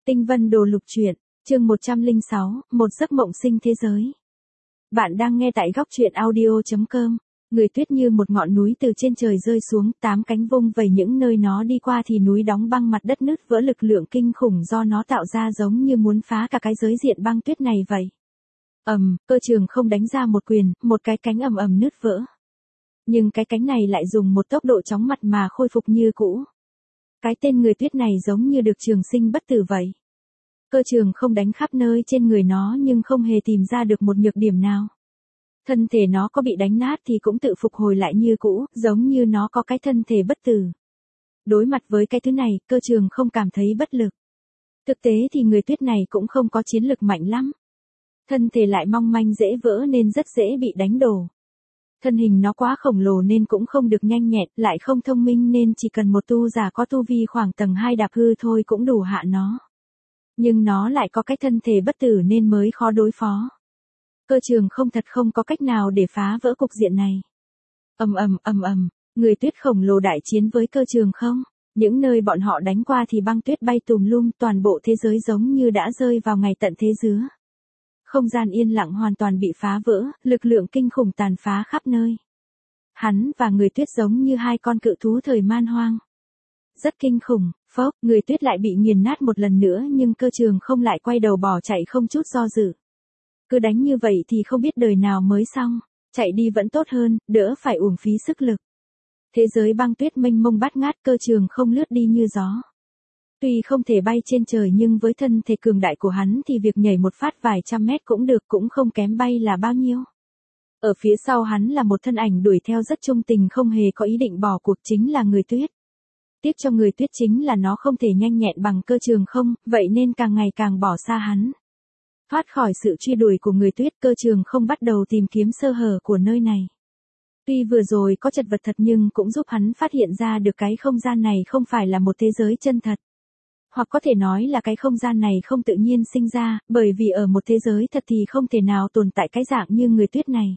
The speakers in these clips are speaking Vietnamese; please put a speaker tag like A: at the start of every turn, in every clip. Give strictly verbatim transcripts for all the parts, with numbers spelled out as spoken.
A: Tinh Vân Đồ Lục Truyện, chương một trăm lẻ sáu, một giấc mộng sinh thế giới. Bạn đang nghe tại góc truyện audio chấm com. Người tuyết như một ngọn núi từ trên trời rơi xuống, tám cánh vung vẩy, những nơi nó đi qua thì núi đóng băng, mặt đất nứt vỡ, lực lượng kinh khủng do nó tạo ra giống như muốn phá cả cái giới diện băng tuyết này vậy. Ầm, Cơ Trường không đánh ra một quyền, một cái cánh ầm ầm nứt vỡ. Nhưng cái cánh này lại dùng một tốc độ chóng mặt mà khôi phục như cũ. Cái tên người tuyết này giống như được trường sinh bất tử vậy. Cơ Trường không đánh khắp nơi trên người nó nhưng không hề tìm ra được một nhược điểm nào. Thân thể nó có bị đánh nát thì cũng tự phục hồi lại như cũ, giống như nó có cái thân thể bất tử. Đối mặt với cái thứ này, Cơ Trường không cảm thấy bất lực. Thực tế thì người tuyết này cũng không có chiến lực mạnh lắm. Thân thể lại mong manh dễ vỡ nên rất dễ bị đánh đổ. Thân hình nó quá khổng lồ nên cũng không được nhanh nhẹn, lại không thông minh nên chỉ cần một tu giả có tu vi khoảng tầng hai đạp hư thôi cũng đủ hạ nó. Nhưng nó lại có cái thân thể bất tử nên mới khó đối phó. Cơ Trường không thật không có cách nào để phá vỡ cục diện này. Ầm ầm ầm ầm, người tuyết khổng lồ đại chiến với Cơ Trường không. Những nơi bọn họ đánh qua thì băng tuyết bay tùm lum, toàn bộ thế giới giống như đã rơi vào ngày tận thế dứa. Không gian yên lặng hoàn toàn bị phá vỡ, lực lượng kinh khủng tàn phá khắp nơi. Hắn và người tuyết giống như hai con cự thú thời man hoang. Rất kinh khủng, phốc, người tuyết lại bị nghiền nát một lần nữa nhưng Cơ Trường không lại quay đầu bỏ chạy không chút do dự. Cứ đánh như vậy thì không biết đời nào mới xong, chạy đi vẫn tốt hơn, đỡ phải uổng phí sức lực. Thế giới băng tuyết mênh mông bát ngát, Cơ Trường không lướt đi như gió. Tuy không thể bay trên trời nhưng với thân thể cường đại của hắn thì việc nhảy một phát vài trăm mét cũng được, cũng không kém bay là bao nhiêu. Ở phía sau hắn là một thân ảnh đuổi theo rất trung tình, không hề có ý định bỏ cuộc, chính là người tuyết. Tiếc cho người tuyết chính là nó không thể nhanh nhẹn bằng Cơ Trường không, vậy nên càng ngày càng bỏ xa hắn. Thoát khỏi sự truy đuổi của người tuyết, Cơ Trường không bắt đầu tìm kiếm sơ hở của nơi này. Tuy vừa rồi có chật vật thật nhưng cũng giúp hắn phát hiện ra được cái không gian này không phải là một thế giới chân thật. Hoặc có thể nói là cái không gian này không tự nhiên sinh ra, bởi vì ở một thế giới thật thì không thể nào tồn tại cái dạng như người tuyết này.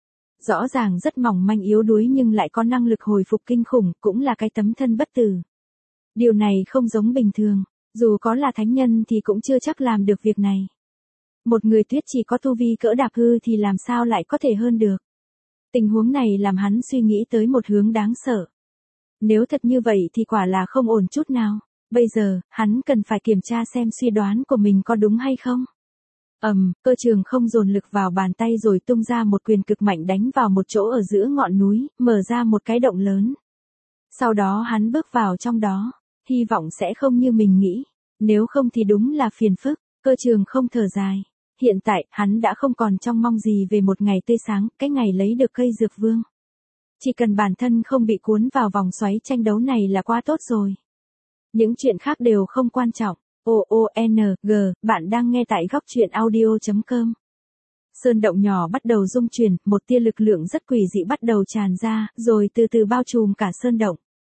A: Rõ ràng rất mỏng manh yếu đuối nhưng lại có năng lực hồi phục kinh khủng, cũng là cái tấm thân bất tử. Điều này không giống bình thường, dù có là thánh nhân thì cũng chưa chắc làm được việc này. Một người tuyết chỉ có tu vi cỡ đạp hư thì làm sao lại có thể hơn được. Tình huống này làm hắn suy nghĩ tới một hướng đáng sợ. Nếu thật như vậy thì quả là không ổn chút nào. Bây giờ, hắn cần phải kiểm tra xem suy đoán của mình có đúng hay không. Ầm, um, Cơ Trường không dồn lực vào bàn tay rồi tung ra một quyền cực mạnh đánh vào một chỗ ở giữa ngọn núi, mở ra một cái động lớn. Sau đó hắn bước vào trong đó, hy vọng sẽ không như mình nghĩ, nếu không thì đúng là phiền phức. Cơ Trường không thở dài. Hiện tại, hắn đã không còn trông mong gì về một ngày tươi sáng, cái ngày lấy được cây dược vương. Chỉ cần bản thân không bị cuốn vào vòng xoáy tranh đấu này là quá tốt rồi. Những chuyện khác đều không quan trọng. O O N G, bạn đang nghe tại góc truyện audio chấm com. Sơn động nhỏ bắt đầu rung chuyển, một tia lực lượng rất quỷ dị bắt đầu tràn ra, rồi từ từ bao trùm cả sơn động.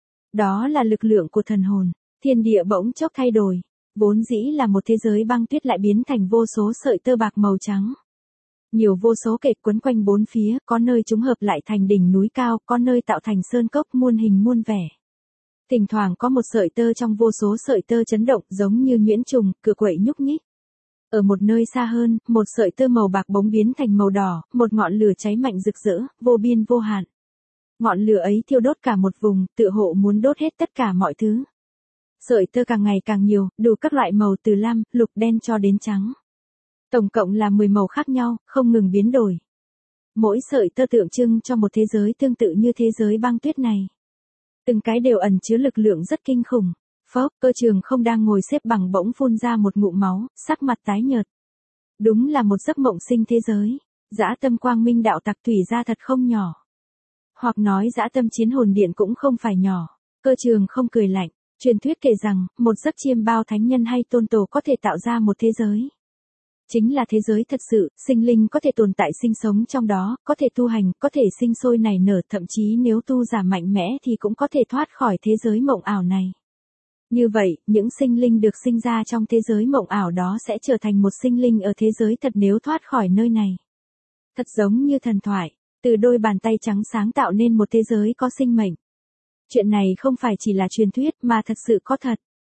A: Đó là lực lượng của thần hồn. Thiên địa bỗng chốc thay đổi. Vốn dĩ là một thế giới băng tuyết lại biến thành vô số sợi tơ bạc màu trắng. Nhiều vô số kệt quấn quanh bốn phía, có nơi chúng hợp lại thành đỉnh núi cao, có nơi tạo thành sơn cốc muôn hình muôn vẻ. Thỉnh thoảng có một sợi tơ trong vô số sợi tơ chấn động giống như nhuyễn trùng, cựa quậy nhúc nhích. Ở một nơi xa hơn, một sợi tơ màu bạc bỗng biến thành màu đỏ, một ngọn lửa cháy mạnh rực rỡ, vô biên vô hạn. Ngọn lửa ấy thiêu đốt cả một vùng, tựa hộ muốn đốt hết tất cả mọi thứ. Sợi tơ càng ngày càng nhiều, đủ các loại màu từ lam, lục, đen cho đến trắng. Tổng cộng là mười màu khác nhau, không ngừng biến đổi. Mỗi sợi tơ tượng trưng cho một thế giới tương tự như thế giới băng tuyết này. Từng cái đều ẩn chứa lực lượng rất kinh khủng. Phốc, Cơ Trường không đang ngồi xếp bằng bỗng phun ra một ngụm máu, sắc mặt tái nhợt. Đúng là một giấc mộng sinh thế giới. Dã tâm quang minh đạo tặc thủy ra thật không nhỏ. Hoặc nói dã tâm chiến hồn điện cũng không phải nhỏ. Cơ Trường không cười lạnh. Truyền thuyết kể rằng, một giấc chiêm bao thánh nhân hay tôn tổ có thể tạo ra một thế giới. Chính là thế giới thật sự, sinh linh có thể tồn tại sinh sống trong đó, có thể tu hành, có thể sinh sôi nảy nở, thậm chí nếu tu giả mạnh mẽ thì cũng có thể thoát khỏi thế giới mộng ảo này. Như vậy, những sinh linh được sinh ra trong thế giới mộng ảo đó sẽ trở thành một sinh linh ở thế giới thật nếu thoát khỏi nơi này. Thật giống như thần thoại, từ đôi bàn tay trắng sáng tạo nên một thế giới có sinh mệnh. Chuyện này không phải chỉ là truyền thuyết mà thật sự có thật.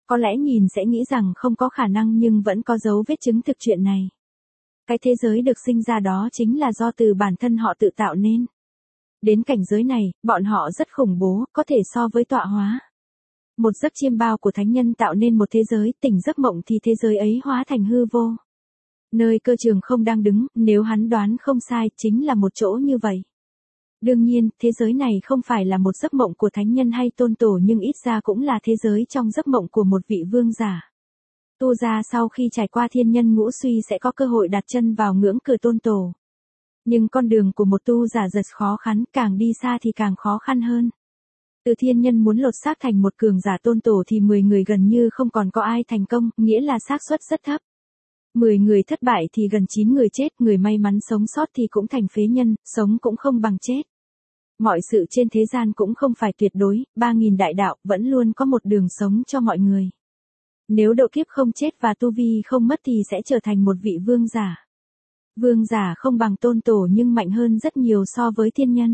A: Có lẽ nhìn sẽ nghĩ rằng không có khả năng nhưng vẫn có dấu vết chứng thực chuyện này. Cái thế giới được sinh ra đó chính là do từ bản thân họ tự tạo nên. Đến cảnh giới này, bọn họ rất khủng bố, có thể so với tọa hóa. Một giấc chiêm bao của thánh nhân tạo nên một thế giới, tỉnh giấc mộng thì thế giới ấy hóa thành hư vô. Nơi cơ trường không đang đứng, nếu hắn đoán không sai, chính là một chỗ như vậy. Đương nhiên, thế giới này không phải là một giấc mộng của thánh nhân hay tôn tổ nhưng ít ra cũng là thế giới trong giấc mộng của một vị vương giả. Tu gia sau khi trải qua thiên nhân ngũ suy sẽ có cơ hội đặt chân vào ngưỡng cửa tôn tổ. Nhưng con đường của một tu giả rất khó khăn, càng đi xa thì càng khó khăn hơn. Từ thiên nhân muốn lột xác thành một cường giả tôn tổ thì mười người gần như không còn có ai thành công, nghĩa là xác suất rất thấp. mười người thất bại thì gần chín người chết, người may mắn sống sót thì cũng thành phế nhân, sống cũng không bằng chết. Mọi sự trên thế gian cũng không phải tuyệt đối, ba nghìn đại đạo vẫn luôn có một đường sống cho mọi người. Nếu độ kiếp không chết và tu vi không mất thì sẽ trở thành một vị vương giả. Vương giả không bằng tôn tổ nhưng mạnh hơn rất nhiều so với thiên nhân.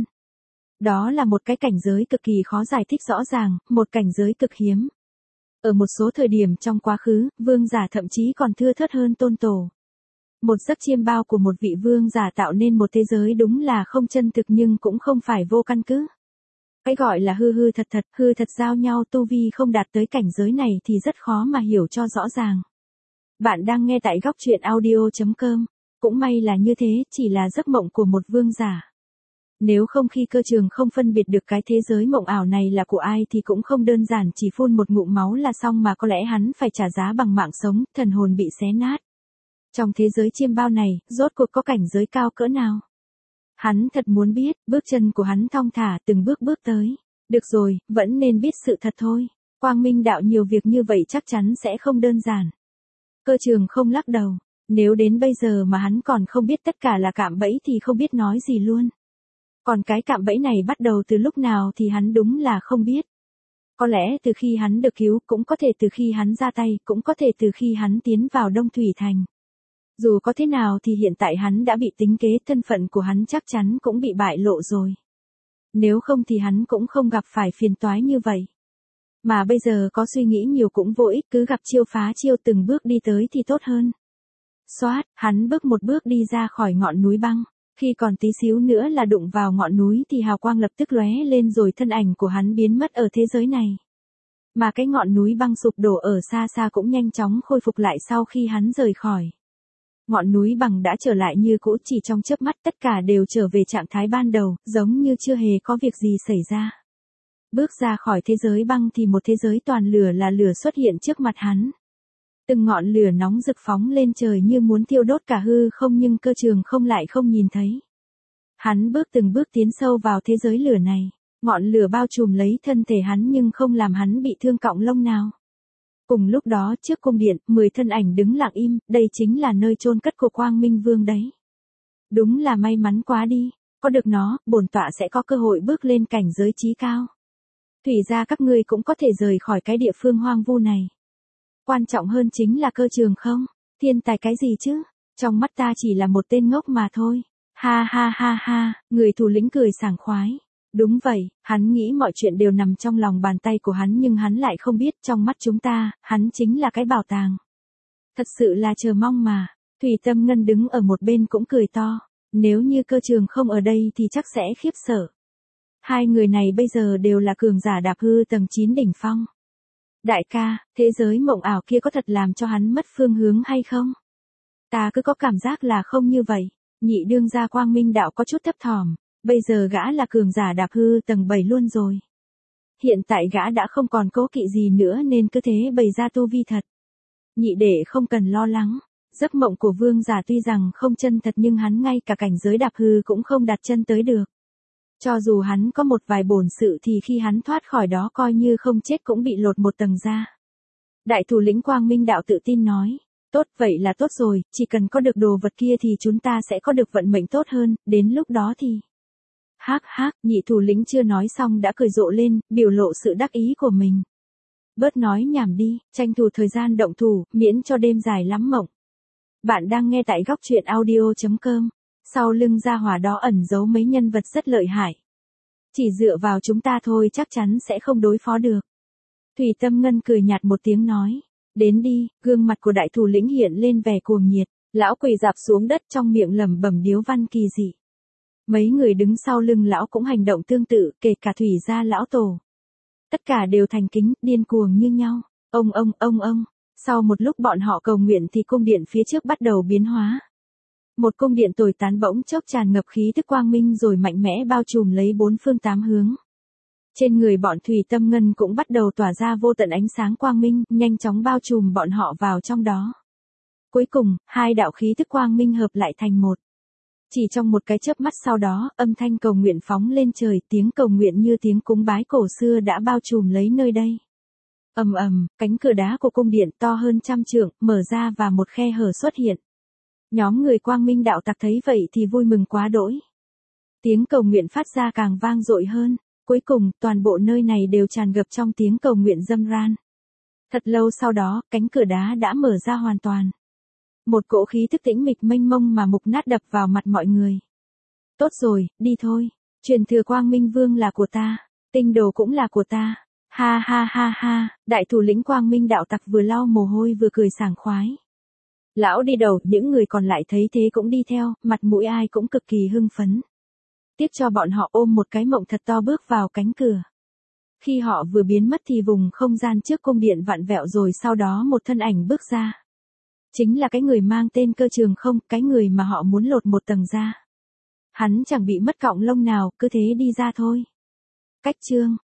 A: Đó là một cái cảnh giới cực kỳ khó giải thích rõ ràng, một cảnh giới cực hiếm. Ở một số thời điểm trong quá khứ, vương giả thậm chí còn thưa thớt hơn tôn tổ. Một giấc chiêm bao của một vị vương giả tạo nên một thế giới đúng là không chân thực nhưng cũng không phải vô căn cứ. Cái gọi là hư hư thật thật, hư thật giao nhau, tu vi không đạt tới cảnh giới này thì rất khó mà hiểu cho rõ ràng. Bạn đang nghe tại góc truyện audio chấm com. Cũng may là như thế, chỉ là giấc mộng của một vương giả. Nếu không khi cơ trường không phân biệt được cái thế giới mộng ảo này là của ai thì cũng không đơn giản chỉ phun một ngụm máu là xong mà có lẽ hắn phải trả giá bằng mạng sống, thần hồn bị xé nát. Trong thế giới chiêm bao này, rốt cuộc có cảnh giới cao cỡ nào? Hắn thật muốn biết, bước chân của hắn thong thả từng bước bước tới. Được rồi, vẫn nên biết sự thật thôi. Quang Minh đạo nhiều việc như vậy chắc chắn sẽ không đơn giản. Cơ trường không lắc đầu. Nếu đến bây giờ mà hắn còn không biết tất cả là cạm bẫy thì không biết nói gì luôn. Còn cái cạm bẫy này bắt đầu từ lúc nào thì hắn đúng là không biết. Có lẽ từ khi hắn được cứu, cũng có thể từ khi hắn ra tay, cũng có thể từ khi hắn tiến vào Đông Thủy Thành. Dù có thế nào thì hiện tại hắn đã bị tính kế, thân phận của hắn chắc chắn cũng bị bại lộ rồi. Nếu không thì hắn cũng không gặp phải phiền toái như vậy. Mà bây giờ có suy nghĩ nhiều cũng vô ích, cứ gặp chiêu phá chiêu từng bước đi tới thì tốt hơn. Xoát, hắn bước một bước đi ra khỏi ngọn núi băng. Khi còn tí xíu nữa là đụng vào ngọn núi thì hào quang lập tức lóe lên rồi thân ảnh của hắn biến mất ở thế giới này. Mà cái ngọn núi băng sụp đổ ở xa xa cũng nhanh chóng khôi phục lại sau khi hắn rời khỏi. Ngọn núi bằng đã trở lại như cũ, chỉ trong chớp mắt tất cả đều trở về trạng thái ban đầu, giống như chưa hề có việc gì xảy ra. Bước ra khỏi thế giới băng thì một thế giới toàn lửa là lửa xuất hiện trước mặt hắn. Từng ngọn lửa nóng rực phóng lên trời như muốn thiêu đốt cả hư không nhưng cơ trường không lại không nhìn thấy. Hắn bước từng bước tiến sâu vào thế giới lửa này. Ngọn lửa bao trùm lấy thân thể hắn nhưng không làm hắn bị thương cọng lông nào. Cùng lúc đó trước cung điện, mười thân ảnh đứng lặng im, đây chính là nơi chôn cất của Quang Minh Vương đấy. Đúng là may mắn quá đi, có được nó, bổn tọa sẽ có cơ hội bước lên cảnh giới chí cao. Thủy ra các ngươi cũng có thể rời khỏi cái địa phương hoang vu này. Quan trọng hơn chính là cơ trường không? Thiên tài cái gì chứ? Trong mắt ta chỉ là một tên ngốc mà thôi. Ha ha ha ha, người thủ lĩnh cười sảng khoái. Đúng vậy, hắn nghĩ mọi chuyện đều nằm trong lòng bàn tay của hắn nhưng hắn lại không biết trong mắt chúng ta, hắn chính là cái bảo tàng. Thật sự là chờ mong mà. Thủy Tâm Ngân đứng ở một bên cũng cười to. Nếu như cơ trường không ở đây thì chắc sẽ khiếp sợ. Hai người này bây giờ đều là cường giả đạp hư tầng chín đỉnh phong. Đại ca, thế giới mộng ảo kia có thật làm cho hắn mất phương hướng hay không? Ta cứ có cảm giác là không như vậy. Nhị đương gia Quang Minh đạo có chút thấp thỏm. Bây giờ gã là cường giả đạp hư tầng bảy luôn rồi. Hiện tại gã đã không còn cố kỵ gì nữa nên cứ thế bày ra tu vi thật. Nhị đệ không cần lo lắng. Giấc mộng của vương giả tuy rằng không chân thật nhưng hắn ngay cả cảnh giới đạp hư cũng không đặt chân tới được. Cho dù hắn có một vài bổn sự thì khi hắn thoát khỏi đó coi như không chết cũng bị lột một tầng ra. Đại thủ lĩnh Quang Minh đạo tự tin nói. Tốt vậy là tốt rồi, chỉ cần có được đồ vật kia thì chúng ta sẽ có được vận mệnh tốt hơn, đến lúc đó thì... Hác hác, nhị thủ lĩnh chưa nói xong đã cười rộ lên, biểu lộ sự đắc ý của mình. Bớt nói nhảm đi, tranh thủ thời gian động thủ, miễn cho đêm dài lắm mộng. Bạn đang nghe tại góc truyện audio chấm com. Sau lưng gia hỏa đó ẩn giấu mấy nhân vật rất lợi hại. Chỉ dựa vào chúng ta thôi chắc chắn sẽ không đối phó được. Thủy Tâm Ngân cười nhạt một tiếng nói. Đến đi, gương mặt của đại thủ lĩnh hiện lên vẻ cuồng nhiệt. Lão quỳ dạp xuống đất trong miệng lẩm bẩm điếu văn kỳ dị. Mấy người đứng sau lưng lão cũng hành động tương tự, kể cả Thủy gia lão tổ. Tất cả đều thành kính, điên cuồng như nhau. Ông ông ông ông. Sau một lúc bọn họ cầu nguyện thì cung điện phía trước bắt đầu biến hóa. Một cung điện tồi tán bỗng chốc tràn ngập khí tức quang minh rồi mạnh mẽ bao trùm lấy bốn phương tám hướng. Trên người bọn Thủy Tâm Ngân cũng bắt đầu tỏa ra vô tận ánh sáng quang minh, nhanh chóng bao trùm bọn họ vào trong đó. Cuối cùng, hai đạo khí tức quang minh hợp lại thành một. Chỉ trong một cái chớp mắt sau đó, âm thanh cầu nguyện phóng lên trời, tiếng cầu nguyện như tiếng cúng bái cổ xưa đã bao trùm lấy nơi đây. Ầm ầm, cánh cửa đá của cung điện to hơn trăm trượng, mở ra và một khe hở xuất hiện. Nhóm người quang minh đạo tặc thấy vậy thì vui mừng quá đỗi. Tiếng cầu nguyện phát ra càng vang dội hơn. Cuối cùng, toàn bộ nơi này đều tràn ngập trong tiếng cầu nguyện râm ran. Thật lâu sau đó, cánh cửa đá đã mở ra hoàn toàn. Một cỗ khí thức tĩnh mịch mênh mông mà mục nát đập vào mặt mọi người. Tốt rồi, đi thôi. Truyền thừa Quang Minh Vương là của ta. Tinh đồ cũng là của ta. Ha ha ha ha, đại thủ lĩnh Quang Minh đạo tặc vừa lau mồ hôi vừa cười sảng khoái. Lão đi đầu, những người còn lại thấy thế cũng đi theo, mặt mũi ai cũng cực kỳ hưng phấn. Tiếp cho bọn họ ôm một cái mộng thật to bước vào cánh cửa. Khi họ vừa biến mất thì vùng không gian trước cung điện vặn vẹo rồi sau đó một thân ảnh bước ra. Chính là cái người mang tên Cơ Trường Không, cái người mà họ muốn lột một tầng ra. Hắn chẳng bị mất cọng lông nào, cứ thế đi ra thôi. Cách chương